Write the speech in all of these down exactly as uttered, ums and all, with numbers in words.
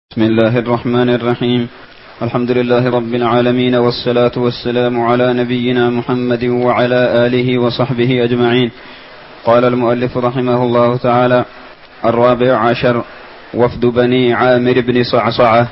بسم الله الرحمن الرحيم. الحمد لله رب العالمين، والصلاة والسلام على نبينا محمد وعلى آله وصحبه أجمعين. قال المؤلف رحمه الله تعالى: الرابع عشر: وفد بني عامر بن صعصعة.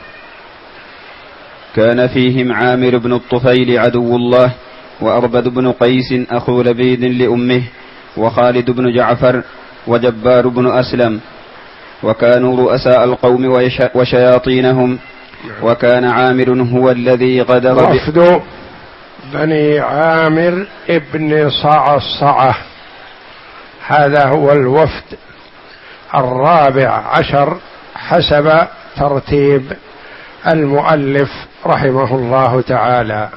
كان فيهم عامر بن الطفيل عدو الله، وأربد بن قيس أخو لبيد لأمه، وخالد بن جعفر، وجبار بن أسلم، وكانوا رؤساء القوم وشياطينهم. وكان عامر هو الذي غدر وفد بني عامر ابن صعصعة، هذا هو الوفد الرابع عشر حسب ترتيب المؤلف رحمه الله تعالى.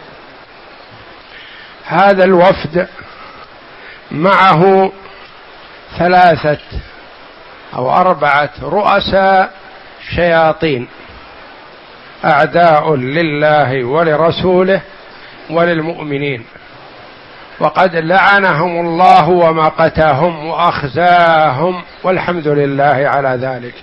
هذا الوفد معه ثلاثة أو أربعة رؤساء شياطين، أعداء لله ولرسوله وللمؤمنين، وقد لعنهم الله ومقتهم وأخزاهم، والحمد لله على ذلك.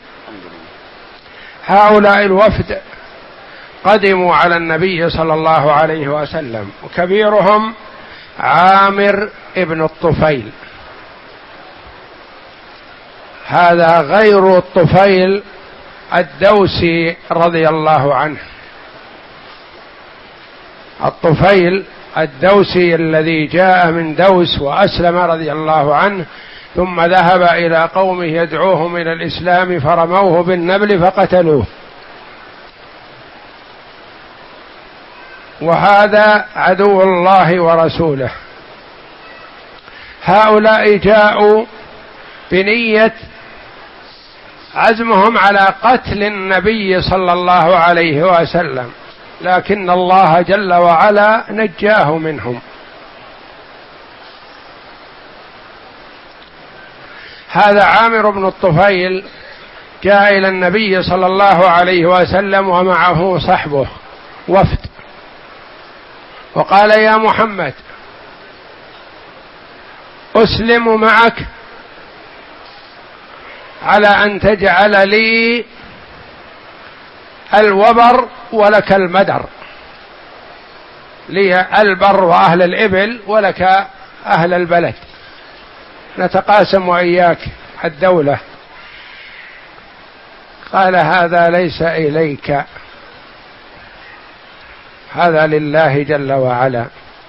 هؤلاء الوفد قدموا على النبي صلى الله عليه وسلم، وكبيرهم عامر ابن الطفيل، هذا غير الطفيل الدوسي رضي الله عنه. الطفيل الدوسي الذي جاء من دوس وأسلم رضي الله عنه، ثم ذهب إلى قومه يدعوهم إلى الإسلام فرموه بالنبل فقتلوه، وهذا عدو الله ورسوله. هؤلاء جاءوا بنية عزمهم على قتل النبي صلى الله عليه وسلم، لكن الله جل وعلا نجاه منهم. هذا عامر بن الطفيل جاء إلى النبي صلى الله عليه وسلم ومعه صحبه وفد، وقال: يا محمد، أسلم معك على أن تجعل لي الوبر ولك المدر، لي البر وأهل الإبل ولك أهل البلد، نتقاسم وإياك الدولة. قال: هذا ليس إليك، هذا لله جل وعلا.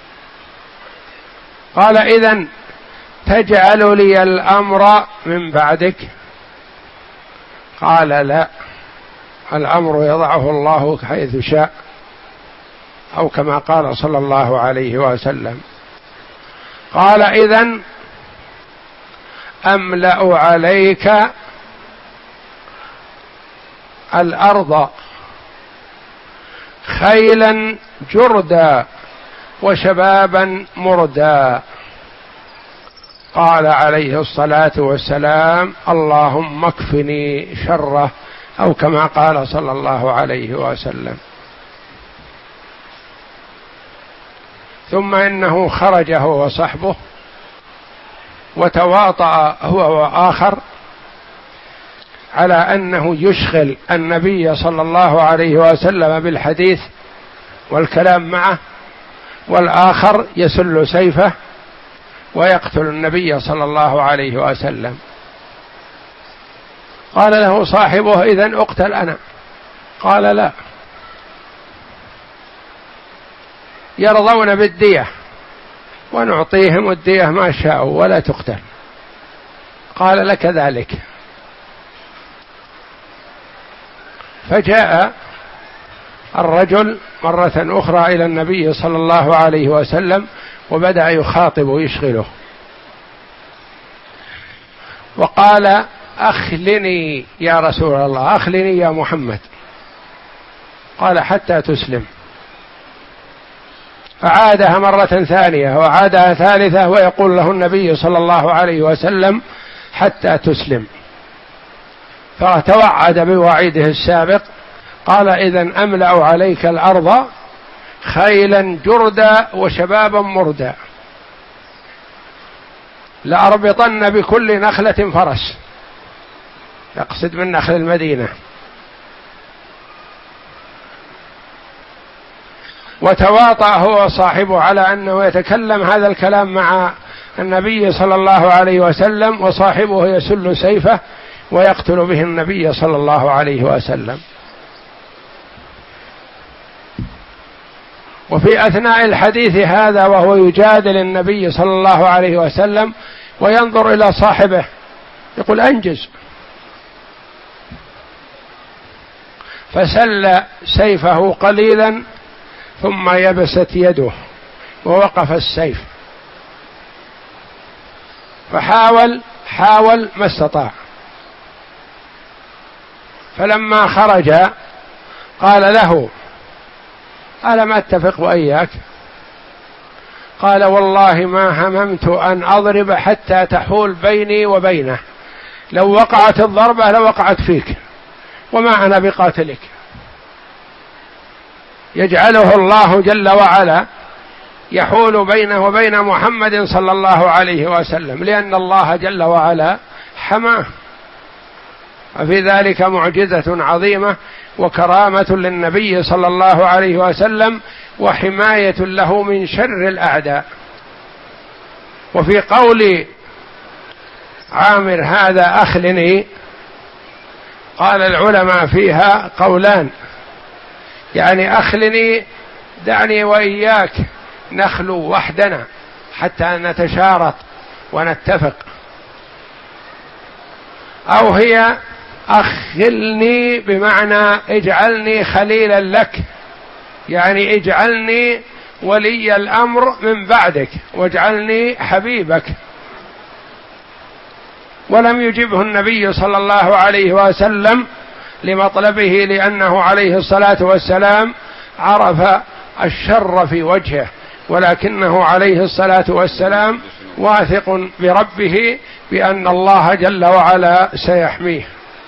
قال: إذن تجعل لي الأمر من بعدك؟ قال: لا، الأمر يضعه الله حيث شاء، أو كما قال صلى الله عليه وسلم. قال: إذن أملأ عليك الأرض خيلا جردا وشبابا مردا. قال عليه الصلاة والسلام: اللهم اكفني شره، أو كما قال صلى الله عليه وسلم. ثم إنه خرج هو وصحبه وتواطأ هو وآخر على أنه يشغل النبي صلى الله عليه وسلم بالحديث والكلام معه، والآخر يسل سيفه ويقتل النبي صلى الله عليه وسلم. قال له صاحبه: إذن أقتل أنا. قال: لا، يرضون بالدية ونعطيهم الدية ما شاءوا ولا تقتل. قال: لك ذلك. فجاء الرجل مرة أخرى إلى النبي صلى الله عليه وسلم، وبدأ يخاطب ويشغله، وقال: أخلني يا رسول الله، أخلني يا محمد. قال: حتى تسلم. فعادها مرة ثانية وعادها ثالثة، ويقول له النبي صلى الله عليه وسلم: حتى تسلم. فتوعد بوعيده السابق. قال: إذن أملأ عليك الأرض خيلا جردا وشبابا مردا، لأربطن بكل نخلة فرس، يقصد من نخل المدينة، وتواطأ هو وصاحبه على أنه يتكلم هذا الكلام مع النبي صلى الله عليه وسلم، وصاحبه يسل سيفه ويقتل به النبي صلى الله عليه وسلم. وفي أثناء الحديث هذا وهو يجادل النبي صلى الله عليه وسلم وينظر إلى صاحبه يقول أنجز، فسل سيفه قليلا ثم يبست يده ووقف السيف، فحاول حاول ما استطاع. فلما خرج قال له ألم أتفق وإياك؟ قال والله ما هممت أن أضرب حتى تحول بيني وبينه، لو وقعت الضربة لوقعت فيك وما أنا بقاتلك. يجعله الله جل وعلا يحول بينه وبين محمد صلى الله عليه وسلم، لأن الله جل وعلا حماه. وفي ذلك معجزة عظيمة وكرامة للنبي صلى الله عليه وسلم وحماية له من شر الأعداء. وفي قول عامر هذا أخلني قال العلماء فيها قولان، يعني أخلني دعني وإياك نخلو وحدنا حتى نتشارط ونتفق، أو هي أخلني بمعنى اجعلني خليلا لك، يعني اجعلني ولي الأمر من بعدك واجعلني حبيبك. ولم يجبه النبي صلى الله عليه وسلم لمطلبه، لأنه عليه الصلاة والسلام عرف الشر في وجهه، ولكنه عليه الصلاة والسلام واثق بربه بأن الله جل وعلا سيحميه.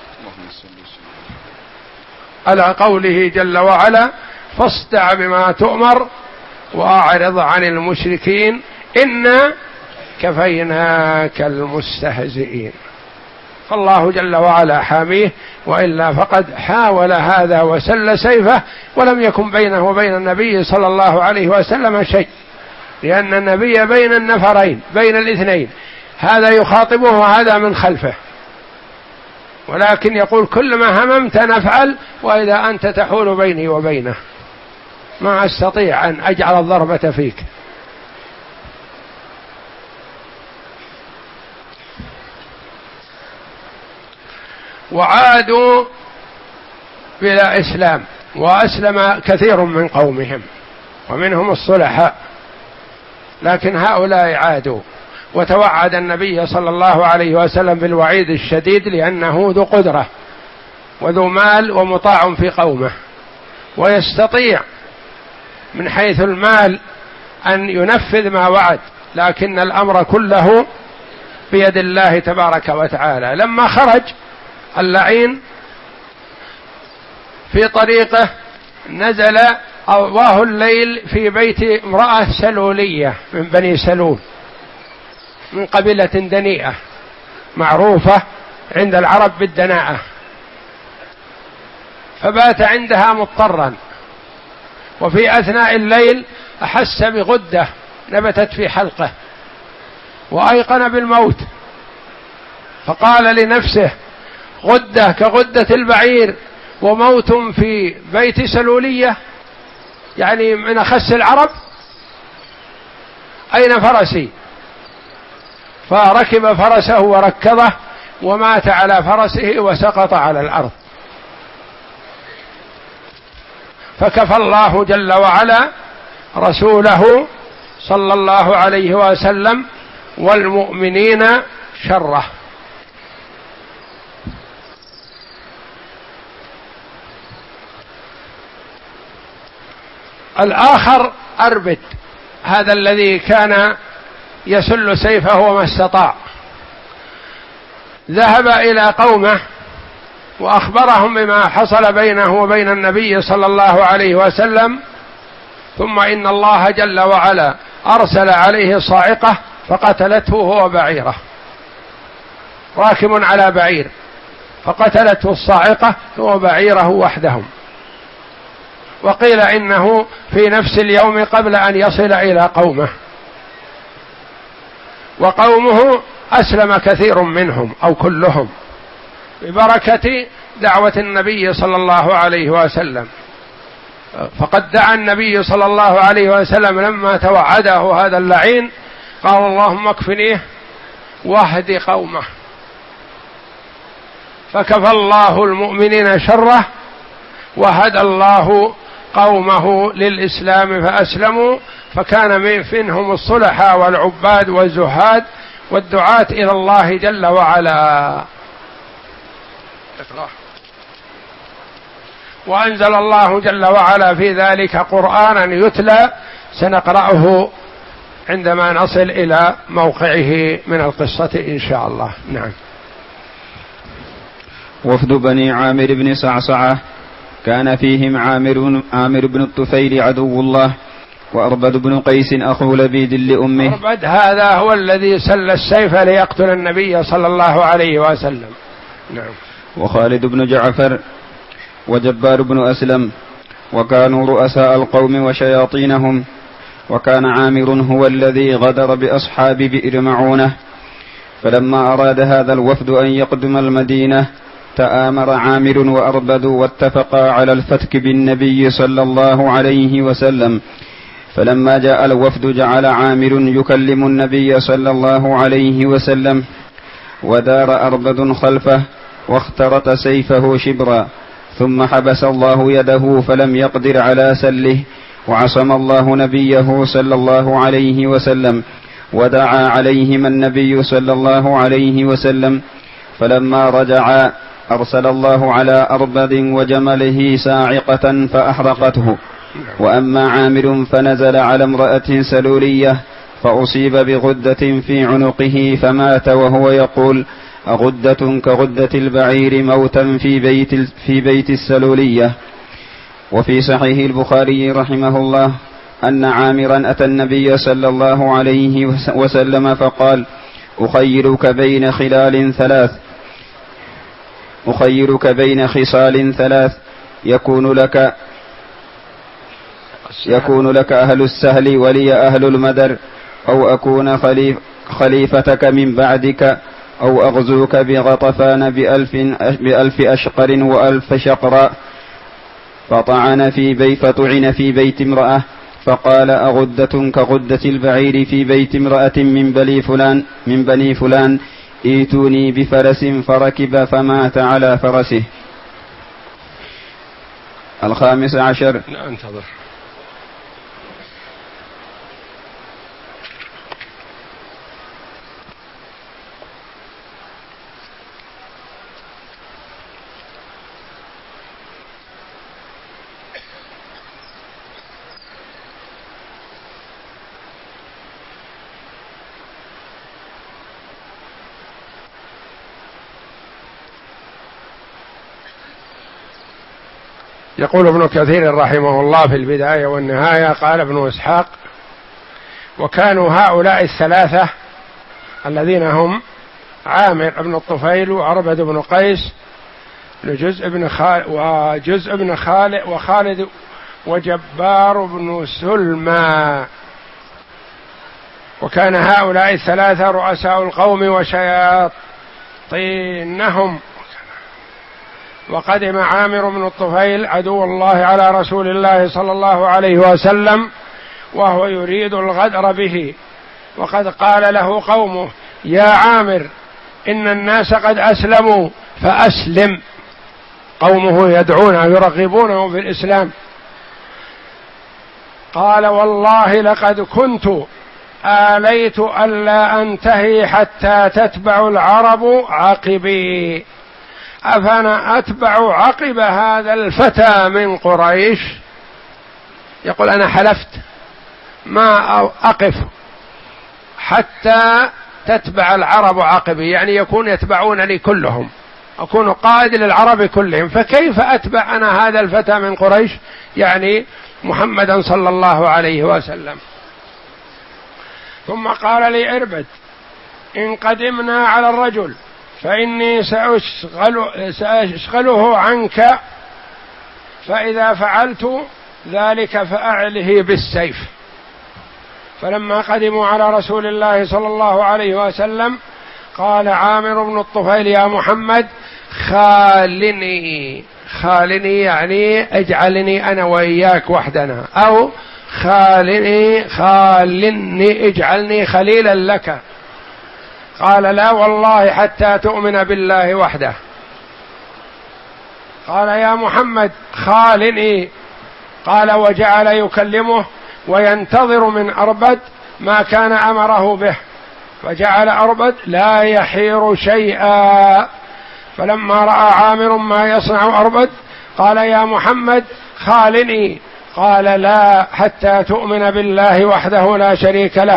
على قوله جل وعلا فاصدع بما تؤمر وأعرض عن المشركين إنا كفيناك المستهزئين. فالله جل وعلا حاميه، وإلا فقد حاول هذا وسل سيفه ولم يكن بينه وبين النبي صلى الله عليه وسلم شيء، لأن النبي بين النفرين بين الاثنين، هذا يخاطبه وهذا من خلفه، ولكن يقول كل ما هممت نفعل، وإذا أنت تحول بيني وبينه ما أستطيع أن أجعل الضربة فيك. وعادوا بلا إسلام، وأسلم كثير من قومهم ومنهم الصلحاء، لكن هؤلاء عادوا. وتوعد النبي صلى الله عليه وسلم بالوعيد الشديد، لأنه ذو قدرة وذو مال ومطاع في قومه، ويستطيع من حيث المال أن ينفذ ما وعد، لكن الأمر كله بيد الله تبارك وتعالى. لما خرج اللعين في طريقه نزل أواه الليل في بيت امرأة سلولية من بني سلول، من قبيلة دنيئة معروفة عند العرب بالدناءة، فبات عندها مضطرا. وفي أثناء الليل أحس بغدة نبتت في حلقه وأيقن بالموت، فقال لنفسه غدة كغدة البعير وموت في بيت سلولية، يعني من أخس العرب، أين فرسي؟ فركب فرسه وركضه ومات على فرسه وسقط على الأرض. فكفى الله جل وعلا رسوله صلى الله عليه وسلم والمؤمنين شره. الآخر أربد، هذا الذي كان يسل سيفه وما استطاع، ذهب إلى قومه وأخبرهم بما حصل بينه وبين النبي صلى الله عليه وسلم، ثم إن الله جل وعلا أرسل عليه صاعقة فقتلته هو بعيره، راكب على بعير، فقتلته الصاعقة هو بعيره وحدهم، وقيل إنه في نفس اليوم قبل أن يصل إلى قومه، وقومه أسلم كثير منهم أو كلهم ببركة دعوة النبي صلى الله عليه وسلم. فقد دعا النبي صلى الله عليه وسلم لما توعده هذا اللعين قال اللهم اكفنيه واهد قومه، فكفى الله المؤمنين شره وهدى الله قومه للإسلام فأسلموا، فكان منهم الصلحاء والعباد والزهاد والدعاة إلى الله جل وعلا. وأنزل الله جل وعلا في ذلك قرآنا يتلى سنقرأه عندما نصل إلى موقعه من القصة إن شاء الله. نعم. وفد بني عامر بن صعصعة كان فيهم عامر, عامر بن الطفيل عدو الله، وأربد بن قيس أخو لبيد لأمه. أربد هذا هو الذي سل السيف ليقتل النبي صلى الله عليه وسلم. نعم. وخالد بن جعفر وجبار بن أسلم، وكانوا رؤساء القوم وشياطينهم. وكان عامر هو الذي غدر بأصحاب بئر معونة، فلما أراد هذا الوفد أن يقدم المدينة تآمر عامر وأربد واتفقا على الفتك بالنبي صلى الله عليه وسلم. فلما جاء الوفد جعل عامر يكلم النبي صلى الله عليه وسلم، ودار أربد خلفه واخترط سيفه شبرا، ثم حبس الله يده فلم يقدر على سله، وعصم الله نبيه صلى الله عليه وسلم، ودعا عليهما النبي صلى الله عليه وسلم. فلما رجعا أرسل الله على أربد وجمله صاعقة فأحرقته. وأما عامر فنزل على امرأة سلولية فأصيب بغدة في عنقه فمات وهو يقول أغدة كغدة البعير موتا في بيت, في بيت السلولية. وفي صحيح البخاري رحمه الله أن عامرا أتى النبي صلى الله عليه وسلم فقال أخيرك بين خلال ثلاث أخيرك بين خصال ثلاث يكون لك يكون لك أهل السهل ولي أهل المدر، أو أكون خليف خليفتك من بعدك، أو أغزوك بغطفان بألف, بألف أشقر وألف شقراء. فطعن في بيت فطعن في بيت امرأة فقال أغدة كغدة البعير في بيت امرأة من بني فلان من بني فلان ائتوني بفرس فركب فمات على فرسه. الخامس عشر. لا انتظر. يقول ابن كثير رحمه الله في البداية والنهاية قال ابن إسحاق وكانوا هؤلاء الثلاثة الذين هم عامر بن الطفيل وعربد بن قيس وجزء بن خالد وجزء بن خالد وخالد وجبار بن سلمى، وكان هؤلاء الثلاثة رؤساء القوم وشياطينهم. وقدم عامر بن الطفيل عدو الله على رسول الله صلى الله عليه وسلم وهو يريد الغدر به، وقد قال له قومه يا عامر إن الناس قد أسلموا فأسلم. قومه يدعونه يرغبونه في الإسلام. قال والله لقد كنت آليت ألا أنتهي حتى تتبع العرب عقبي، أفأنا أتبع عقب هذا الفتى من قريش؟ يقول أنا حلفت ما أقف حتى تتبع العرب عقبي، يعني يكون يتبعونني كلهم، أكون قائد للعرب كلهم، فكيف أتبع أنا هذا الفتى من قريش يعني محمدا صلى الله عليه وسلم. ثم قال لي اربد إن قدمنا على الرجل فإني سأشغل سأشغله عنك، فإذا فعلت ذلك فأعله بالسيف. فلما قدموا على رسول الله صلى الله عليه وسلم قال عامر بن الطفيل يا محمد خالني، خالني يعني اجعلني أنا وإياك وحدنا، أو خالني خالني اجعلني خليلا لك. قال لا والله حتى تؤمن بالله وحده. قال يا محمد خالني. قال وجعل يكلمه وينتظر من أربد ما كان أمره به، فجعل أربد لا يحير شيئا. فلما رأى عامر ما يصنع أربد قال يا محمد خالني. قال لا حتى تؤمن بالله وحده لا شريك له.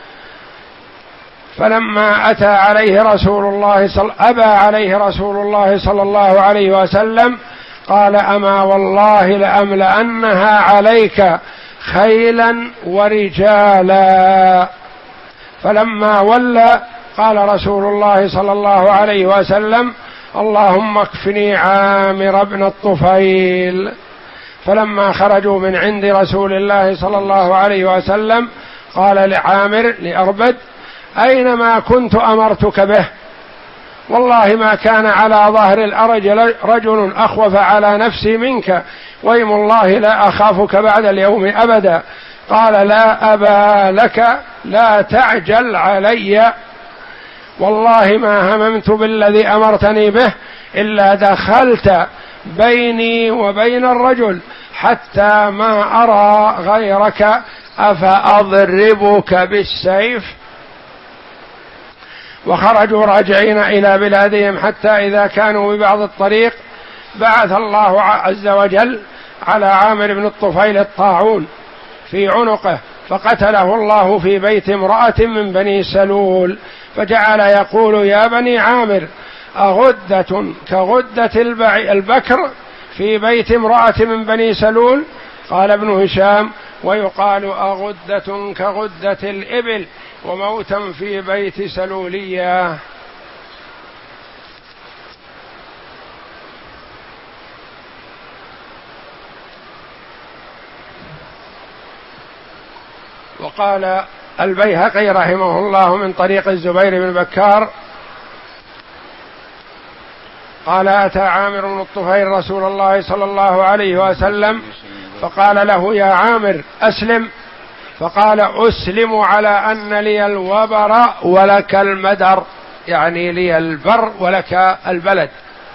فلما أتى عليه رسول الله صل... أبى عليه رسول الله صلى الله عليه وسلم قال أما والله لأملأنها عليك خيلا ورجالا. فلما ولى قال رسول الله صلى الله عليه وسلم اللهم اكفني عامر بن الطفيل. فلما خرجوا من عند رسول الله صلى الله عليه وسلم قال لعامر لأربد أين ما كنت أمرتك به؟ والله ما كان على ظهر الأرج رجل أخوف على نفسي منك، ويم الله لا أخافك بعد اليوم أبدا. قال لا أبا لك لا تعجل علي، والله ما هممت بالذي أمرتني به إلا دخلت بيني وبين الرجل حتى ما أرى غيرك أفأضربك بالسيف. وخرجوا راجعين إلى بلادهم حتى إذا كانوا ببعض الطريق بعث الله عز وجل على عامر بن الطفيل الطاعون في عنقه، فقتله الله في بيت امرأة من بني سلول. فجعل يقول يا بني عامر أغدة كغدة البكر في بيت امرأة من بني سلول؟ قال ابن هشام ويقال أغدة كغدة الإبل وموتا في بيت سلولية. وقال البيهقي رحمه الله من طريق الزبير بن بكار قال أتى عامر بن الطفيل رسول الله صلى الله عليه وسلم فقال له يا عامر أسلم. فقال أسلم على أن لي الوبر ولك المدر، يعني لي البر ولك البلد.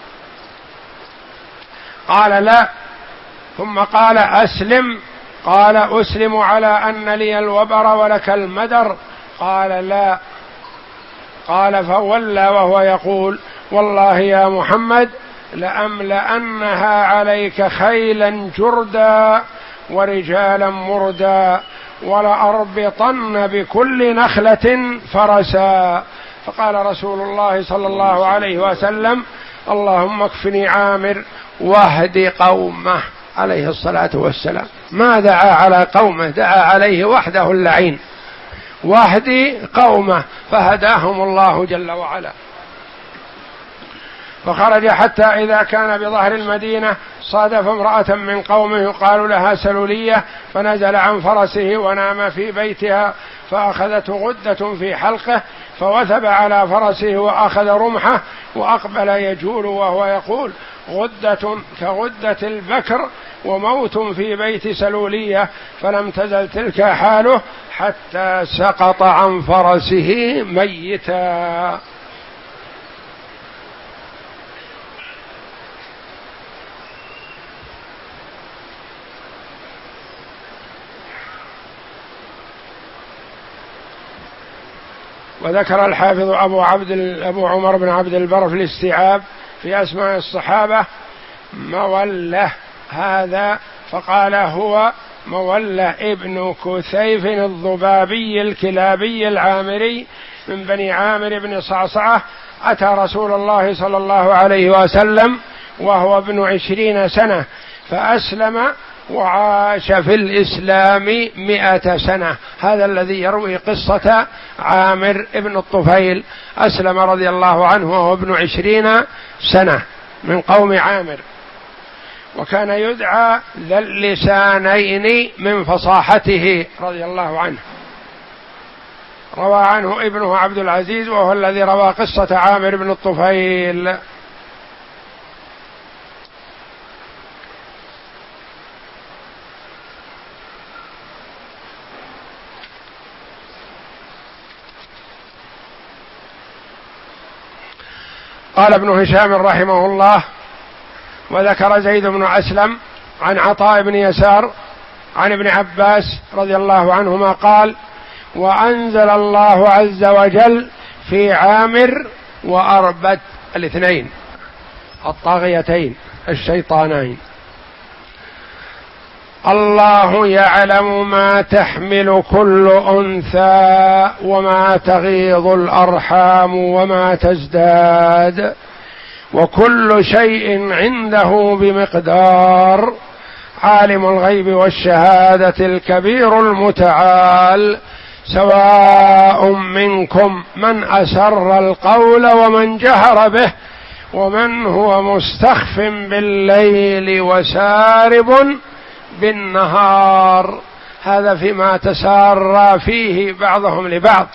قال لا. ثم قال أسلم. قال أسلم على أن لي الوبر ولك المدر. قال لا. قال فولى وهو يقول والله يا محمد لأملأنها عليك خيلا جردا ورجالا مردا ولأربطن بكل نخلة فرسا. فقال رسول الله صلى الله عليه وسلم اللهم اكفني عامر واهد قومه عليه الصلاة والسلام. ما دعا على قومه، دعا عليه وحده اللعين. واهدي قومه فهداهم الله جل وعلا. فخرج حتى إذا كان بظهر المدينة صادف امرأة من قومه يقال لها سلولية، فنزل عن فرسه ونام في بيتها، فأخذته غدة في حلقه فوثب على فرسه وأخذ رمحه وأقبل يجول وهو يقول غدة كغدة البكر وموت في بيت سلولية. فلم تزل تلك حاله حتى سقط عن فرسه ميتا. وذكر الحافظ أبو عبد أبو عمر بن عبد البر في الاستيعاب في أسماء الصحابة مولى هذا، فقال هو مولى ابن كثيف الضبابي الكلابي العامري من بني عامر بن صعصعة. أتى رسول الله صلى الله عليه وسلم وهو ابن عشرين سنة فأسلم وعاش في الإسلام مئة سنة. هذا الذي يروي قصة عامر ابن الطفيل، أسلم رضي الله عنه وهو ابن عشرين سنة من قوم عامر. وكان يدعى ذا اللسانين من فصاحته رضي الله عنه. روى عنه ابنه عبد العزيز وهو الذي روى قصة عامر بن الطفيل. قال ابن هشام رحمه الله: وذكر زيد بن أسلم عن عطاء بن يسار عن ابن عباس رضي الله عنهما قال: وأنزل الله عز وجل في عامر وأربد الاثنين الطاغيتين الشيطانين: الله يعلم ما تحمل كل أنثى وما تغيض الأرحام وما تزداد وكل شيء عنده بمقدار عالم الغيب والشهادة الكبير المتعال سواء منكم من أسر القول ومن جهر به ومن هو مستخف بالليل وسارب بالنهار. هذا فيما تسارى فيه بعضهم لبعض.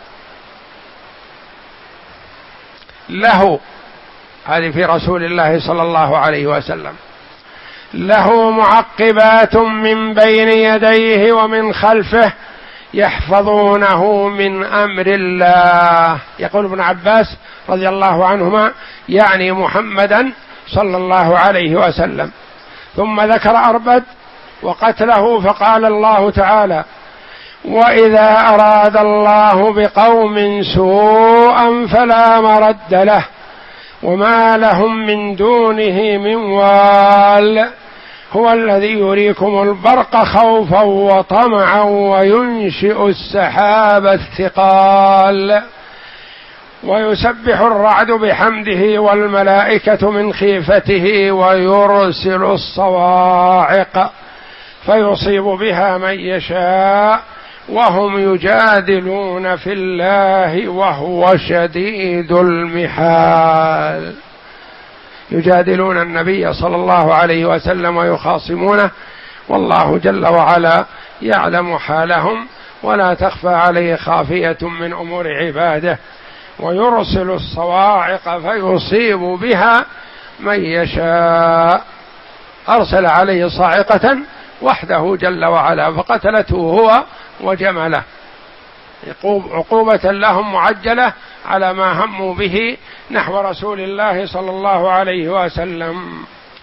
له، هذه في رسول الله صلى الله عليه وسلم، له معقبات من بين يديه ومن خلفه يحفظونه من أمر الله. يقول ابن عباس رضي الله عنهما يعني محمدا صلى الله عليه وسلم. ثم ذكر أربد وقتله فقال الله تعالى: وإذا أراد الله بقوم سوءا فلا مرد له وما لهم من دونه من وال هو الذي يريكم البرق خوفا وطمعا وينشئ السحاب الثقال ويسبح الرعد بحمده والملائكة من خيفته ويرسل الصواعق فيصيب بها من يشاء وهم يجادلون في الله وهو شديد المحال. يجادلون النبي صلى الله عليه وسلم ويخاصمونه، والله جل وعلا يعلم حالهم ولا تخفى عليه خافية من أمور عباده. ويرسل الصواعق فيصيب بها من يشاء. أرسل عليه صاعقة وحده جل وعلا فقتلته هو وجمله، عقوبة لهم معجلة على ما هموا به نحو رسول الله صلى الله عليه وسلم.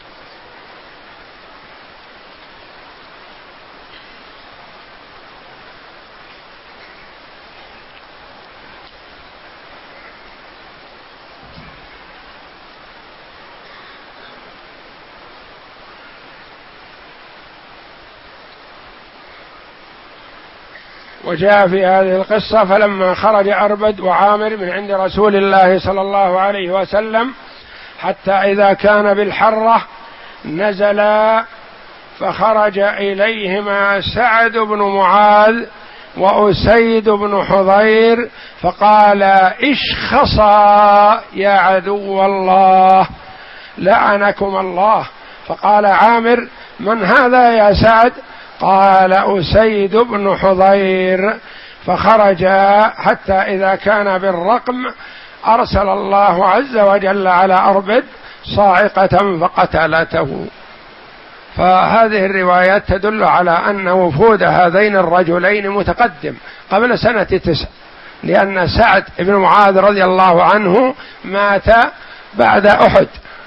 وجاء في هذه القصة: فلما خرج أربد وعامر من عند رسول الله صلى الله عليه وسلم حتى إذا كان بالحرة نزلا فخرج إليهما سعد بن معاذ وأسيد بن حضير فقال: اشخصا يا عدو الله لعنكم الله. فقال عامر: من هذا يا سعد؟ قال: أسيد بن حضير. فخرج حتى إذا كان بالرقم أرسل الله عز وجل على أربد صاعقة فقتلته. فهذه الروايات تدل على أن وفود هذين الرجلين متقدم قبل سنة تسع، لأن سعد بن معاذ رضي الله عنه مات بعد أحد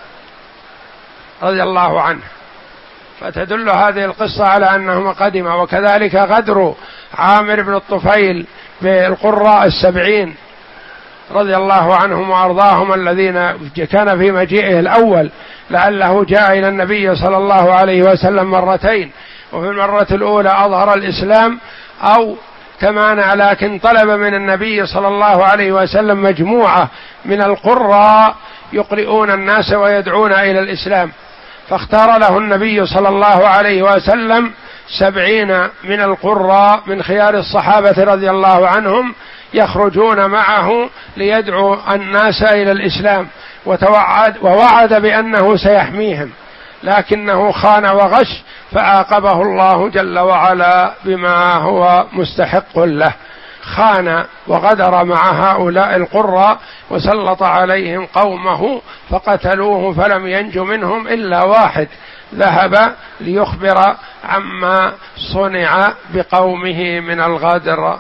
رضي الله عنه، فتدل هذه القصة على أنهما قدما. وكذلك غدر عامر بن الطفيل بالقراء السبعين رضي الله عنهم وأرضاهم الذين كان في مجيئه الأول، لعله جاء إلى النبي صلى الله عليه وسلم مرتين، وفي المرة الأولى أظهر الإسلام أو تمانع، لكن طلب من النبي صلى الله عليه وسلم مجموعة من القراء يقرئون الناس ويدعون إلى الإسلام، فاختار له النبي صلى الله عليه وسلم سبعين من القراء من خيار الصحابة رضي الله عنهم يخرجون معه ليدعو الناس إلى الإسلام، وتوعد ووعد بأنه سيحميهم. لكنه خان وغش فعاقبه الله جل وعلا بما هو مستحق له. خان وغدر مع هؤلاء القراء وسلط عليهم قومه فقتلوه، فلم ينج منهم إلا واحد ذهب ليخبر عما صنع بقومه من الغدر.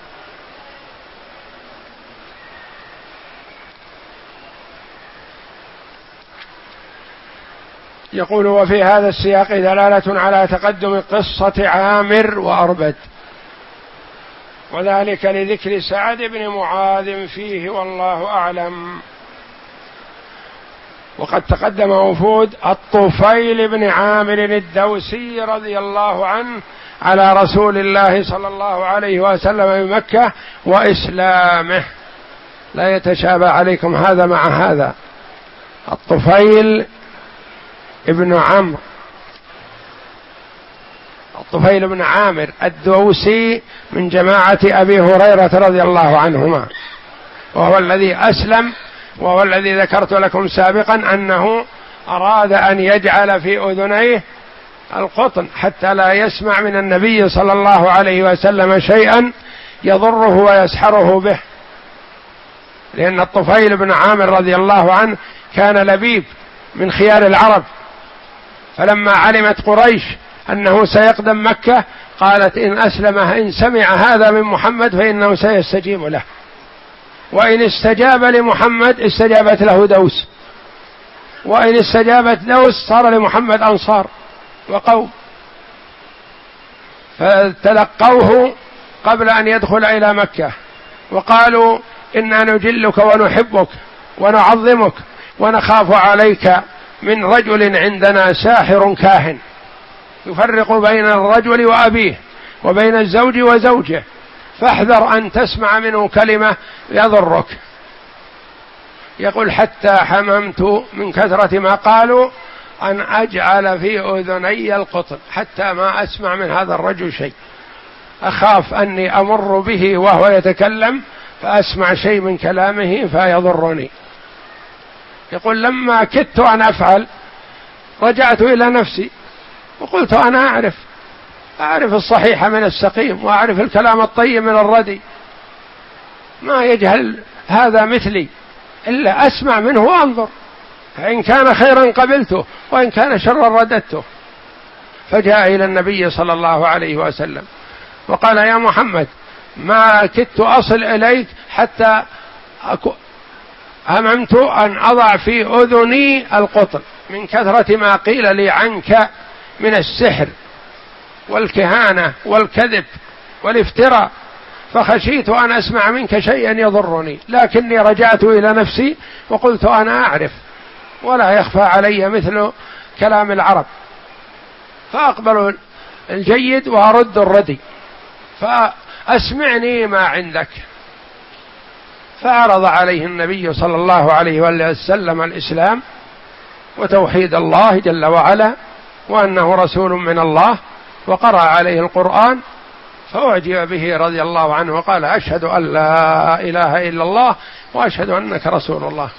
يقول: وفي هذا السياق دلالة على تقدم قصة عامر وأربد، وذلك لذكر سعد بن معاذ فيه، والله أعلم. وقد تقدم وفود الطفيل بن عامر الدوسي رضي الله عنه على رسول الله صلى الله عليه وسلم بمكة وإسلامه، لا يتشابه عليكم هذا مع هذا. الطفيل ابن عمرو الطفيل بن عامر الدوسي من جماعة أبي هريرة رضي الله عنهما، وهو الذي أسلم، وهو الذي ذكرت لكم سابقا أنه أراد أن يجعل في أذنيه القطن حتى لا يسمع من النبي صلى الله عليه وسلم شيئا يضره ويسحره به، لأن الطفيل بن عامر رضي الله عنه كان لبيب من خيار العرب، فلما علمت قريش أنه سيقدم مكة قالت: إن أسلم إن سمع هذا من محمد فإنه سيستجيب له، وإن استجاب لمحمد استجابت له دوس، وإن استجابت دوس صار لمحمد أنصار وقوم، فتلقوه قبل أن يدخل إلى مكة وقالوا: إنا نجلك ونحبك ونعظمك ونخاف عليك من رجل عندنا ساحر كاهن يفرق بين الرجل وأبيه وبين الزوج وزوجه، فاحذر أن تسمع منه كلمة يضرك. يقول: حتى حممت من كثرة ما قالوا أن أجعل في أذني القطن حتى ما أسمع من هذا الرجل شيء، أخاف أني أمر به وهو يتكلم فأسمع شيء من كلامه فيضرني. يقول: لما كدت أن أفعل رجعت إلى نفسي وقلت: أنا أعرف أعرف الصحيح من السقيم، وأعرف الكلام الطيب من الردي، ما يجهل هذا مثلي إلا أسمع منه وأنظر، فإن كان خيرا قبلته وإن كان شرا رددته. فجاء إلى النبي صلى الله عليه وسلم وقال: يا محمد، ما كدت أصل إليك حتى أكو هممت أن أضع في أذني القطن من كثرة ما قيل لي عنك من السحر والكهانة والكذب والافتراء، فخشيت أن أسمع منك شيئا يضرني، لكني رجعت إلى نفسي وقلت: أنا أعرف ولا يخفى علي مثل كلام العرب، فأقبل الجيد وأرد الردي، فأسمعني ما عندك. فعرض عليه النبي صلى الله عليه وسلم الإسلام وتوحيد الله جل وعلا وأنه رسول من الله، وقرأ عليه القرآن فأعجب به رضي الله عنه وقال: أشهد أن لا إله إلا الله وأشهد أنك رسول الله،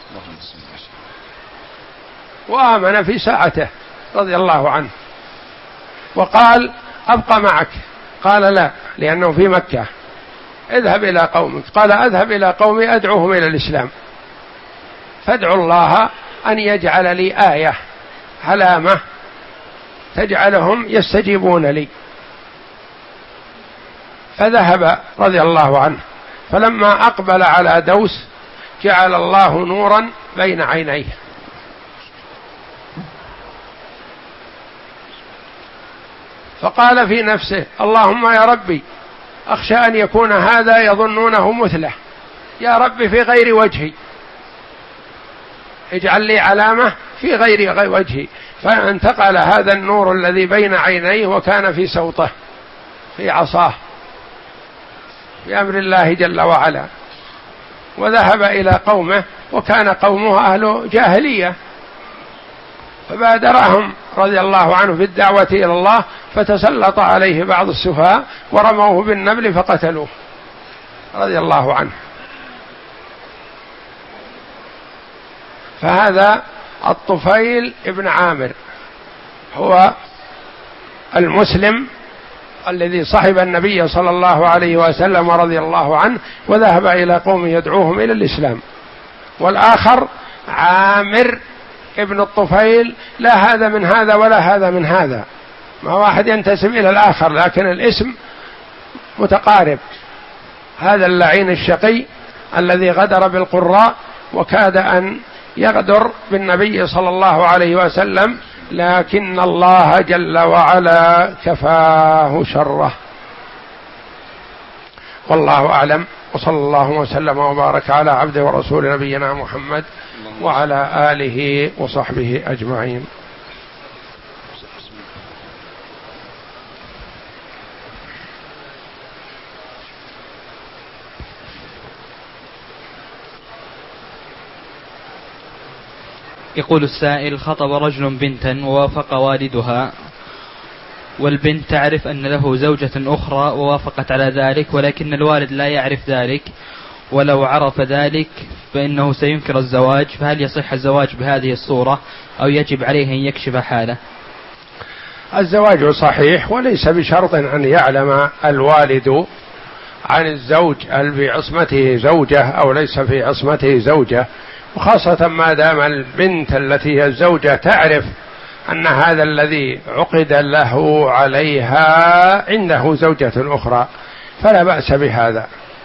وآمن في ساعته رضي الله عنه. وقال: أبقى معك؟ قال: لا، لأنه في مكة. اذهب إلى قومك. قال: أذهب إلى قومي أدعوهم إلى الإسلام، فادعوا الله أن يجعل لي آية علامة تجعلهم يستجيبون لي. فذهب رضي الله عنه، فلما أقبل على دوس جعل الله نورا بين عينيه، فقال في نفسه: اللهم يا ربي، أخشى أن يكون هذا يظنونه مثله، يا ربي في غير وجهي، اجعل لي علامة في غير وجهي. فانتقل هذا النور الذي بين عينيه وكان في سوطه في عصاه بأمر الله جل وعلا، وذهب إلى قومه، وكان قومه أهل جاهلية، فبادرهم رضي الله عنه في الدعوة إلى الله، فتسلط عليه بعض السفهاء ورموه بالنبل فقتلوه رضي الله عنه. فهذا الطفيل ابن عامر هو المسلم الذي صحب النبي صلى الله عليه وسلم ورضي الله عنه وذهب إلى قوم يدعوهم إلى الإسلام. والآخر عامر ابن الطفيل، لا هذا من هذا ولا هذا من هذا، ما واحد ينتسب إلى الآخر لكن الاسم متقارب. هذا اللعين الشقي الذي غدر بالقراء وكاد أن يغدر بالنبي صلى الله عليه وسلم، لكن الله جل وعلا كفاه شره. والله أعلم، وصلى الله وسلم وبارك على عبده ورسول نبينا محمد وعلى آله وصحبه أجمعين. يقول السائل: خطب رجل بنتا ووافق والدها، والبنت تعرف أن له زوجة أخرى ووافقت على ذلك، ولكن الوالد لا يعرف ذلك، ولو عرف ذلك فإنه سينكر الزواج، فهل يصح الزواج بهذه الصورة أو يجب عليه أن يكشف حاله؟ الزواج صحيح، وليس بشرط أن يعلم الوالد عن الزوج هل في عصمته زوجة أو ليس في عصمته زوجة، وخاصة ما دام البنت التي هي الزوجة تعرف أن هذا الذي عقد له عليها عنده زوجة أخرى، فلا بأس بهذا.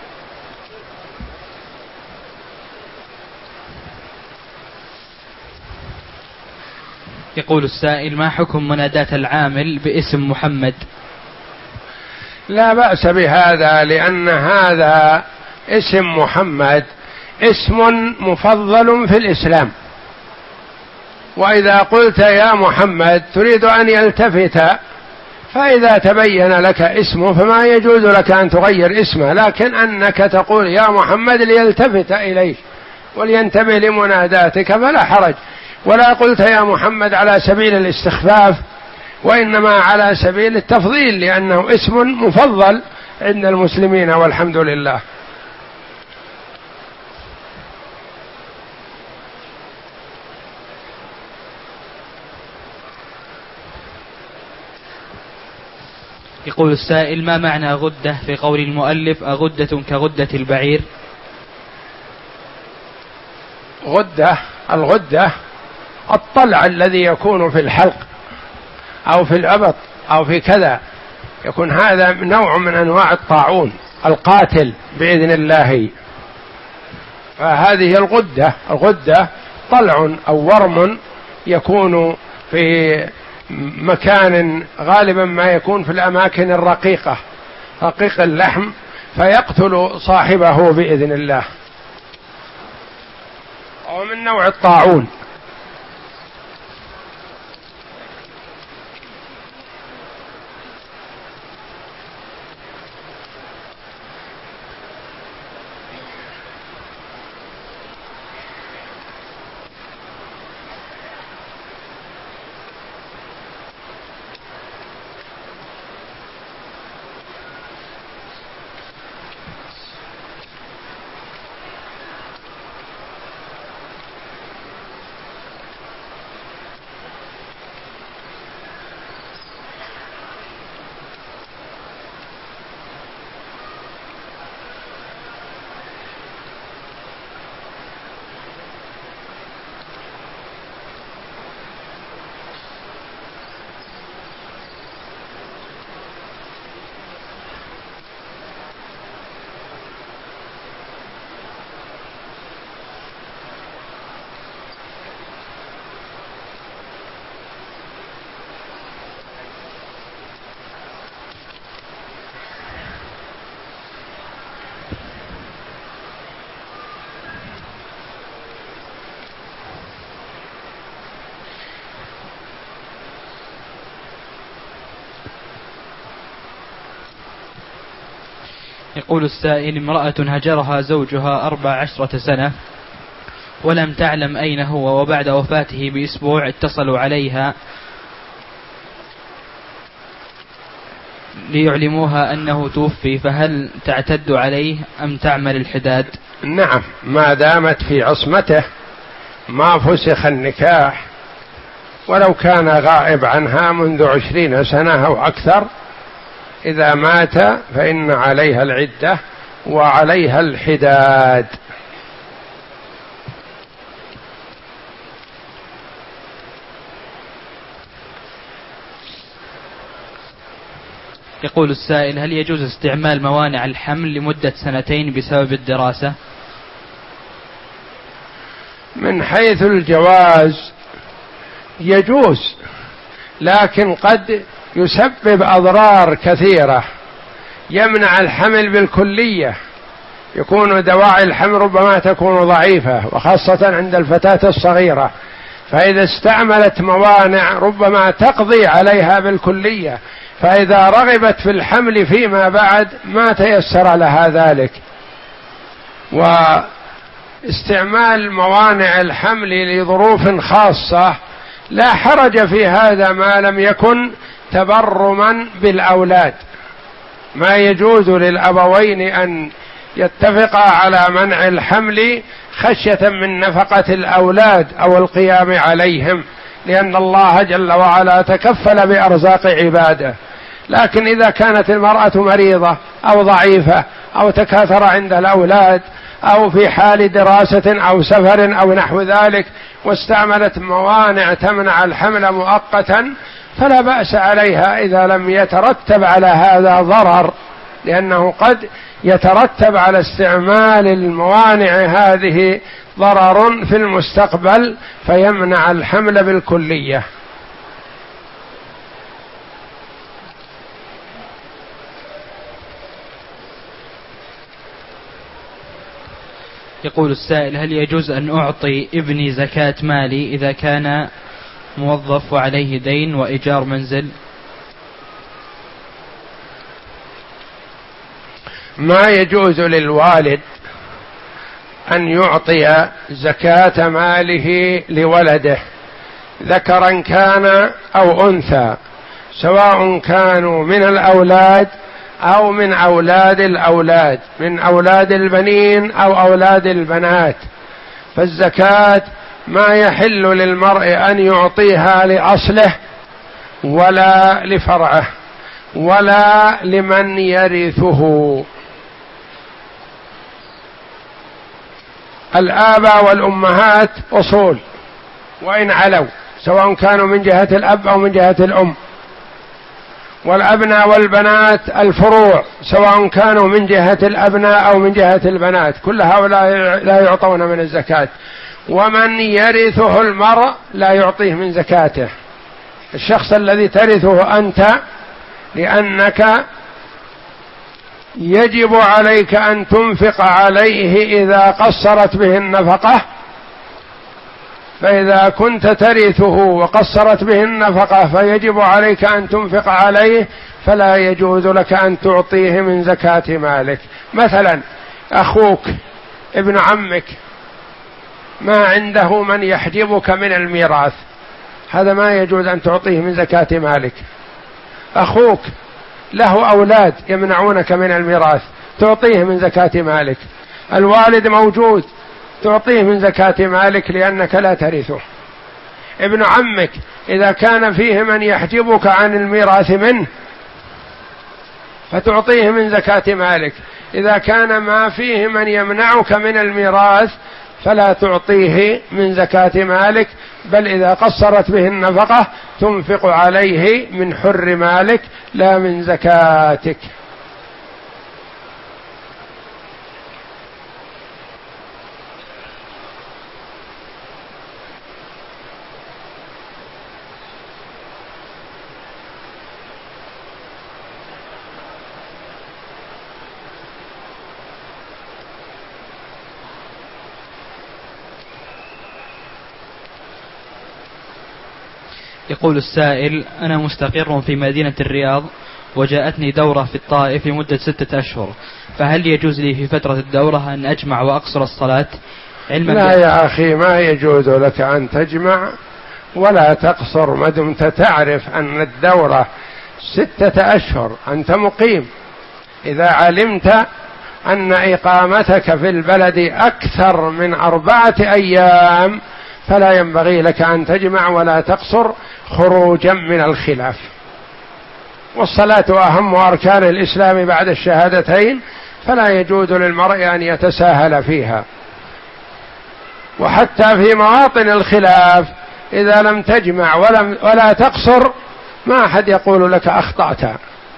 يقول السائل: ما حكم مناداة العامل باسم محمد؟ لا بأس بهذا، لأن هذا اسم محمد اسم مفضل في الإسلام، وإذا قلت يا محمد تريد أن يلتفت، فإذا تبين لك اسمه فما يجوز لك أن تغير اسمه، لكن أنك تقول يا محمد ليلتفت إليك ولينتبه لمناداتك فلا حرج. ولا قلت يا محمد على سبيل الاستخفاف، وإنما على سبيل التفضيل، لأنه اسم مفضل عند المسلمين والحمد لله. يقول السائل: ما معنى غدة في قول المؤلف أغدة كغدة البعير؟ غدة، الغدة الطلع الذي يكون في الحلق أو في الأبط أو في كذا، يكون هذا نوع من أنواع الطاعون القاتل بإذن الله، فهذه الغدة. الغدة طلع أو ورم يكون في مكان غالبا ما يكون في الأماكن الرقيقة، رقيق اللحم، فيقتل صاحبه بإذن الله، ومن نوع الطاعون. يقول السائل: امرأة هجرها زوجها أربع عشرة سنة ولم تعلم أين هو، وبعد وفاته بأسبوع اتصلوا عليها ليعلموها أنه توفي، فهل تعتد عليه أم تعمل الحداد؟ نعم، ما دامت في عصمته ما فسخ النكاح ولو كان غائب عنها منذ عشرين سنة أو أكثر، إذا مات فإن عليها العدة وعليها الحداد. يقول السائل: هل يجوز استعمال موانع الحمل لمدة سنتين بسبب الدراسة؟ من حيث الجواز يجوز، لكن قد يسبب أضرار كثيرة، يمنع الحمل بالكلية، يكون دواعي الحمل ربما تكون ضعيفة، وخاصة عند الفتاة الصغيرة، فإذا استعملت موانع ربما تقضي عليها بالكلية، فإذا رغبت في الحمل فيما بعد ما تيسر لها ذلك. واستعمال موانع الحمل لظروف خاصة لا حرج في هذا ما لم يكن تبرما بالأولاد. ما يجوز للأبوين أن يتفقا على منع الحمل خشية من نفقة الأولاد أو القيام عليهم، لأن الله جل وعلا تكفل بأرزاق عباده. لكن إذا كانت المرأة مريضة أو ضعيفة أو تكاثر عند الأولاد أو في حال دراسة أو سفر أو نحو ذلك واستعملت موانع تمنع الحمل مؤقتا فلا بأس عليها إذا لم يترتب على هذا ضرر، لأنه قد يترتب على استعمال الموانع هذه ضرر في المستقبل فيمنع الحمل بالكلية. يقول السائل: هل يجوز أن أعطي ابني زكاة مالي إذا كان موظف وعليه دين وإيجار منزل؟ ما يجوز للوالد أن يعطي زكاة ماله لولده ذكرا كان أو أنثى، سواء كانوا من الأولاد أو من أولاد الأولاد، من أولاد البنين أو أولاد البنات. فالزكاة ما يحل للمرء أن يعطيها لأصله ولا لفرعه ولا لمن يرثه. الآباء والأمهات أصول وإن علوا، سواء كانوا من جهة الأب أو من جهة الأم، والأبناء والبنات الفروع، سواء كانوا من جهة الأبناء أو من جهة البنات، كل هؤلاء لا يعطون من الزكاة. ومن يرثه المرء لا يعطيه من زكاته، الشخص الذي ترثه أنت، لأنك يجب عليك أن تنفق عليه إذا قصرت به النفقة، فإذا كنت ترثه وقصرت به النفقة فيجب عليك أن تنفق عليه، فلا يجوز لك أن تعطيه من زكاة مالك. مثلا أخوك ابن عمك ما عنده من يحجبك من الميراث، هذا ما يجوز أن تعطيه من زكاة مالك. أخوك له أولاد يمنعونك من الميراث، تعطيه من زكاة مالك. الوالد موجود، تعطيه من زكاة مالك لأنك لا ترثه. ابن عمك إذا كان فيه من يحجبك عن الميراث منه فتعطيه من زكاة مالك. إذا كان ما فيه من يمنعك من الميراث فلا تعطيه من زكاة مالك، بل إذا قصرت به النفقة تنفق عليه من حر مالك لا من زكاتك. يقول السائل: أنا مستقر في مدينة الرياض وجاءتني دورة في الطائف لمدة ستة أشهر، فهل يجوز لي في فترة الدورة أن أجمع وأقصر الصلاة؟ علما لا يا أخي، ما يجوز لك أن تجمع ولا تقصر ما دمت تعرف أن الدورة ستة أشهر، أنت مقيم. إذا علمت أن إقامتك في البلد أكثر من أربعة أيام فلا ينبغي لك أن تجمع ولا تقصر خروجا من الخلاف. والصلاة أهم أركان الإسلام بعد الشهادتين، فلا يجوز للمرء أن يتساهل فيها. وحتى في مواطن الخلاف إذا لم تجمع ولم ولا تقصر ما أحد يقول لك أخطأت.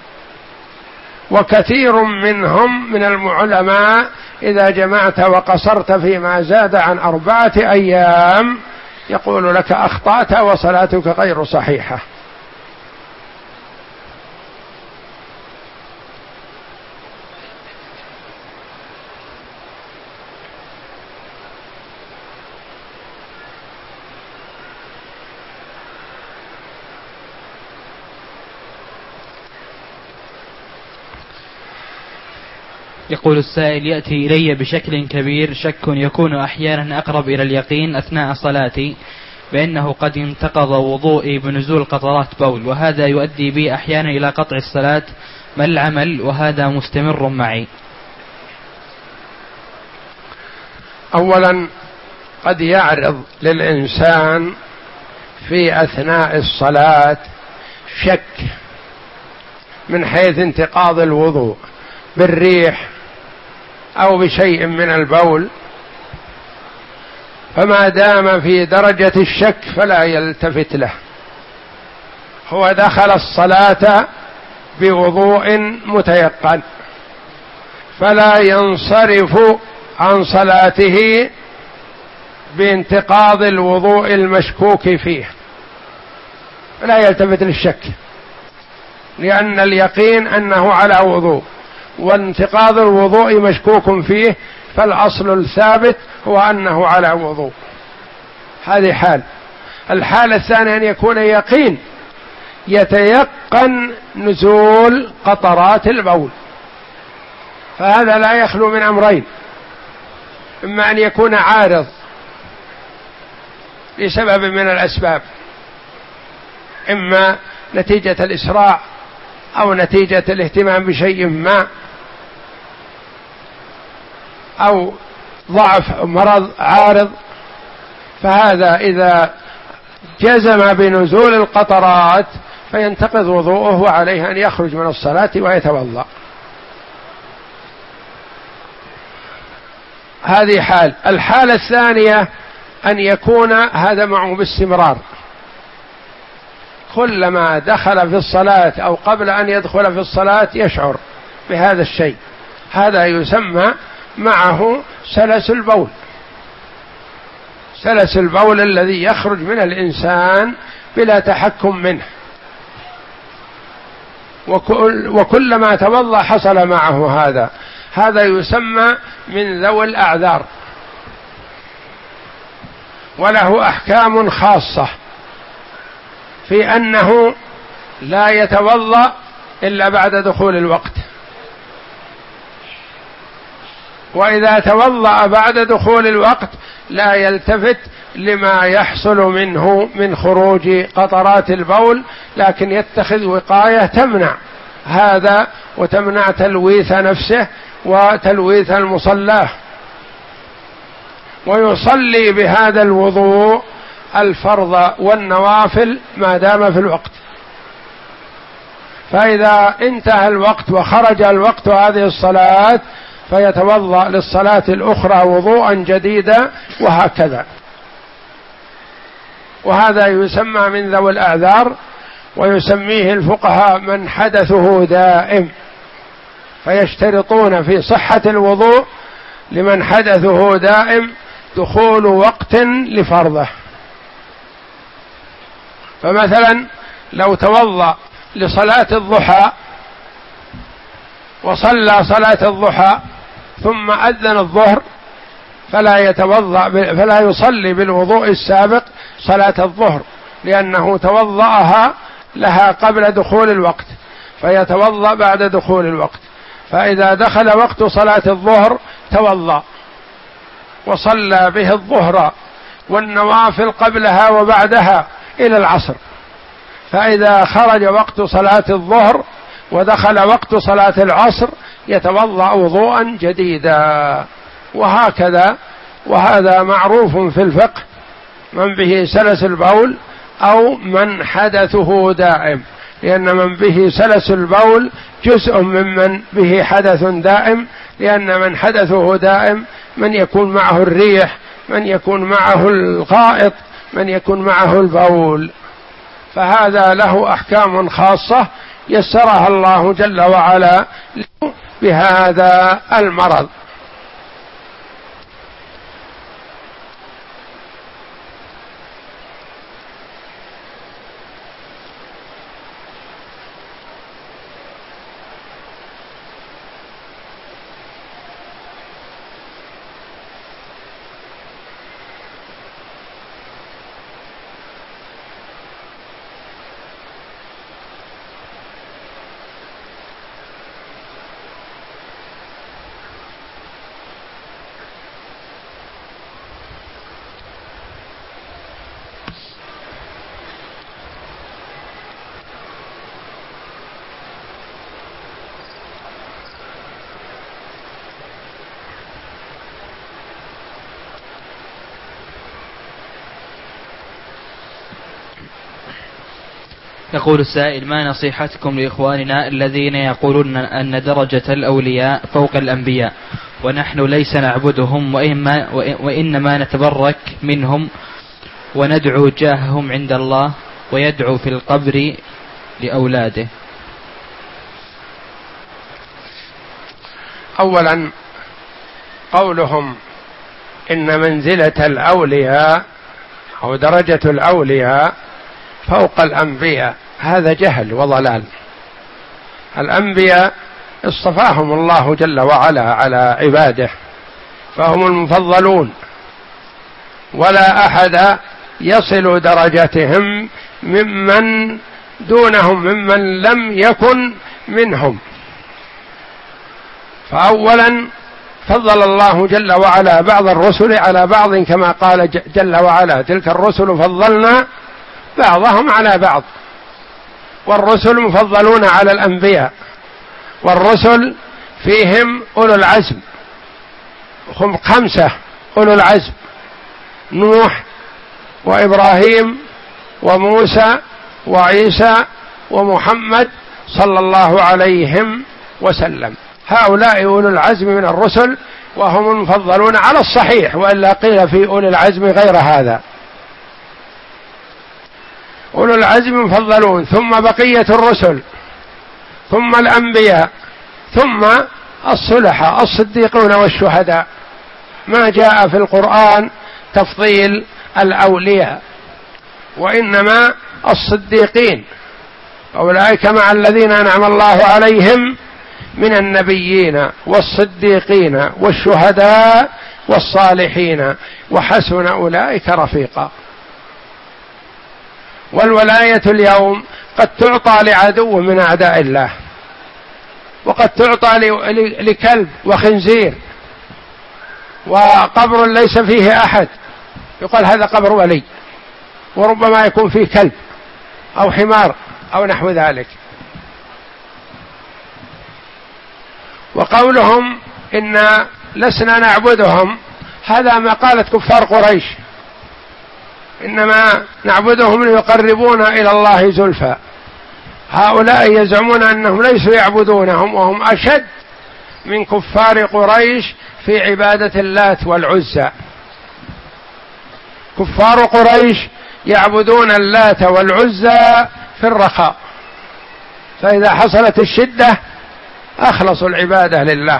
وكثير منهم من العلماء إذا جمعت وقصرت فيما زاد عن أربعة أيام يقول لك أخطأت وصلاتك غير صحيحة. يقول السائل: يأتي إلي بشكل كبير شك يكون أحيانا أقرب إلى اليقين أثناء صلاتي بأنه قد انتقض وضوئي بنزول قطرات بول، وهذا يؤدي بي أحيانا إلى قطع الصلاة، ما العمل وهذا مستمر معي؟ أولا قد يعرض للإنسان في أثناء الصلاة شك من حيث انتقاض الوضوء بالريح أو بشيء من البول، فما دام في درجة الشك فلا يلتفت له. هو دخل الصلاة بوضوء متيقن فلا ينصرف عن صلاته بانتقاض الوضوء المشكوك فيه، فلا يلتفت للشك، لأن اليقين أنه على وضوء وانتقاض الوضوء مشكوك فيه، فالأصل الثابت هو أنه على وضوء. هذه حال. الحالة الثانية أن يكون يقين يتيقن نزول قطرات البول، فهذا لا يخلو من أمرين: إما أن يكون عارض لسبب من الأسباب، إما نتيجة الإسراع أو نتيجة الاهتمام بشيء ما أو ضعف مرض عارض، فهذا إذا جزم بنزول القطرات فينتقض وضوءه وعليه أن يخرج من الصلاة ويتوضأ. هذه حال. الحالة الثانية أن يكون هذا معه باستمرار، كلما دخل في الصلاة أو قبل أن يدخل في الصلاة يشعر بهذا الشيء، هذا يسمى معه سلس البول. سلس البول الذي يخرج من الإنسان بلا تحكم منه، وكل وكلما توضأ حصل معه هذا. هذا يسمى من ذوي الأعذار، وله أحكام خاصة في أنه لا يتوضأ إلا بعد دخول الوقت، وإذا توضأ بعد دخول الوقت لا يلتفت لما يحصل منه من خروج قطرات البول، لكن يتخذ وقاية تمنع هذا وتمنع تلويث نفسه وتلويث المصلاه، ويصلي بهذا الوضوء الفرض والنوافل ما دام في الوقت. فإذا انتهى الوقت وخرج الوقت هذه الصلاة فيتوضأ للصلاة الأخرى وضوءا جديدا، وهكذا. وهذا يسمى من ذوي الأعذار، ويسميه الفقهاء من حدثه دائم، فيشترطون في صحة الوضوء لمن حدثه دائم دخول وقت لفرضه. فمثلا لو توضأ لصلاة الضحى وصلى صلاة الضحى ثم أذن الظهر فلا يتوضأ فلا يصلي بالوضوء السابق صلاة الظهر، لأنه توضأها لها قبل دخول الوقت، فيتوضأ بعد دخول الوقت. فإذا دخل وقت صلاة الظهر توضأ وصلى به الظهر والنوافل قبلها وبعدها إلى العصر. فإذا خرج وقت صلاة الظهر ودخل وقت صلاة العصر يتوضأ وضوءا جديدا، وهكذا. وهذا معروف في الفقه من به سلس البول أو من حدثه دائم، لأن من به سلس البول جزء ممن به حدث دائم، لأن من حدثه دائم من يكون معه الريح، من يكون معه الغائط، من يكون معه البول، فهذا له أحكام خاصة يسرها الله جل وعلا بهذا المرض. يقول السائل: ما نصيحتكم لإخواننا الذين يقولون أن درجة الأولياء فوق الأنبياء ونحن ليس نعبدهم وإنما, وإنما نتبرك منهم وندعو جاههم عند الله ويدعو في القبر لأولاده؟ أولا قولهم إن منزلة الأولياء أو درجة الأولياء فوق الأنبياء هذا جهل وضلال. الأنبياء اصطفاهم الله جل وعلا على عباده فهم المفضلون، ولا أحد يصل درجتهم ممن دونهم ممن لم يكن منهم. فأولا فضل الله جل وعلا بعض الرسل على بعض كما قال جل وعلا: تلك الرسل فضلنا بعضهم على بعض. والرسل مفضلون على الأنبياء، والرسل فيهم أولو العزم، هم خمسة أولو العزم: نوح وإبراهيم وموسى وعيسى ومحمد صلى الله عليهم وسلم. هؤلاء أولو العزم من الرسل وهم المفضلون على الصحيح، وإلا قيل في أولي العزم غير هذا. أولو العزم مفضلون، ثم بقية الرسل، ثم الأنبياء، ثم الصلحاء الصديقون والشهداء. ما جاء في القرآن تفضيل الأولياء، وإنما الصديقين أولئك مع الذين أنعم الله عليهم من النبيين والصديقين والشهداء والصالحين وحسن أولئك رفيقا. والولاية اليوم قد تعطى لعدو من أعداء الله، وقد تعطى لكلب وخنزير وقبر ليس فيه أحد، يقال هذا قبر ولي، وربما يكون فيه كلب أو حمار أو نحو ذلك. وقولهم إن لسنا نعبدهم هذا ما قالت كفار قريش، إنما نعبدهم ليقربونا إلى الله زلفى. هؤلاء يزعمون أنهم ليسوا يعبدونهم، وهم أشد من كفار قريش في عبادة اللات والعزى. كفار قريش يعبدون اللات والعزى في الرخاء، فإذا حصلت الشدة أخلصوا العبادة لله.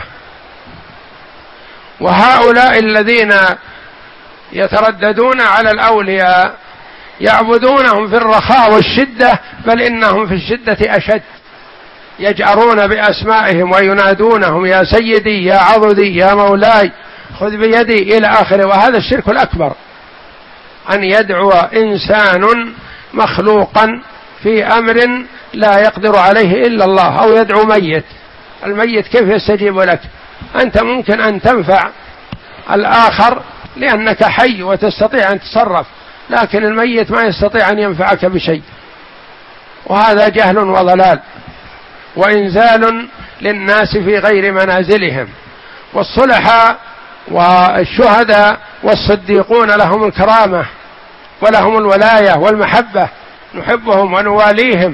وهؤلاء الذين يترددون على الأولياء يعبدونهم في الرخاء والشدة، بل إنهم في الشدة أشد، يجأرون بأسمائهم وينادونهم: يا سيدي يا عضدي يا مولاي خذ بيدي إلى آخره. وهذا الشرك الأكبر، أن يدعو إنسان مخلوقا في أمر لا يقدر عليه إلا الله، أو يدعو ميت. الميت كيف يستجيب لك؟ أنت ممكن أن تنفع الآخر لأنك حي وتستطيع أن تتصرف، لكن الميت ما يستطيع أن ينفعك بشيء. وهذا جهل وضلال وإنزال للناس في غير منازلهم. والصلحاء والشهداء والصديقون لهم الكرامة ولهم الولاية والمحبة، نحبهم ونواليهم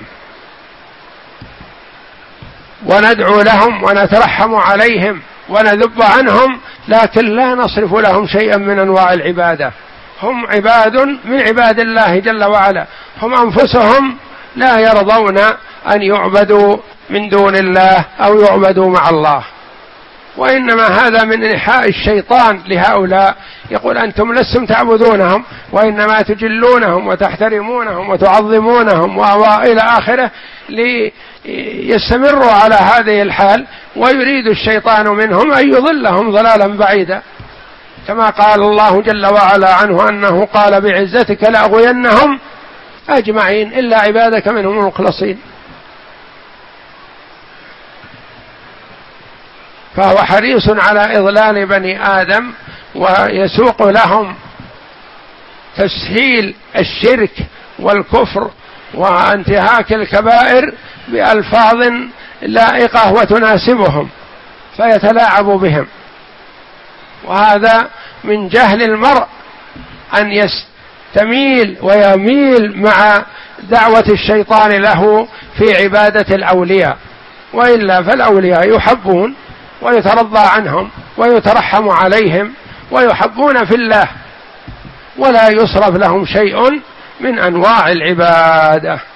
وندعو لهم ونترحم عليهم ونذب عنهم، لكن لا نصرف لهم شيئا من أنواع العبادة. هم عباد من عباد الله جل وعلا، هم أنفسهم لا يرضون أن يعبدوا من دون الله أو يعبدوا مع الله، وإنما هذا من إيحاء الشيطان لهؤلاء، يقول أنتم لستم تعبدونهم وإنما تجلونهم وتحترمونهم وتعظمونهم وإلى آخره، ليستمروا على هذه الحال، ويريد الشيطان منهم أن يضلهم ضلالا بعيدا، كما قال الله جل وعلا عنه أنه قال بعزتك لأغوينهم أجمعين إلا عبادك منهم المخلصين. فهو حريص على إضلال بني آدم، ويسوق لهم تسهيل الشرك والكفر وانتهاك الكبائر بألفاظ لائقة وتناسبهم فيتلاعب بهم. وهذا من جهل المرء أن يستميل ويميل مع دعوة الشيطان له في عبادة الأولياء، وإلا فالأولياء يحبون ويترضى عنهم ويترحم عليهم ويحبون في الله، ولا يصرف لهم شيء من أنواع العبادة.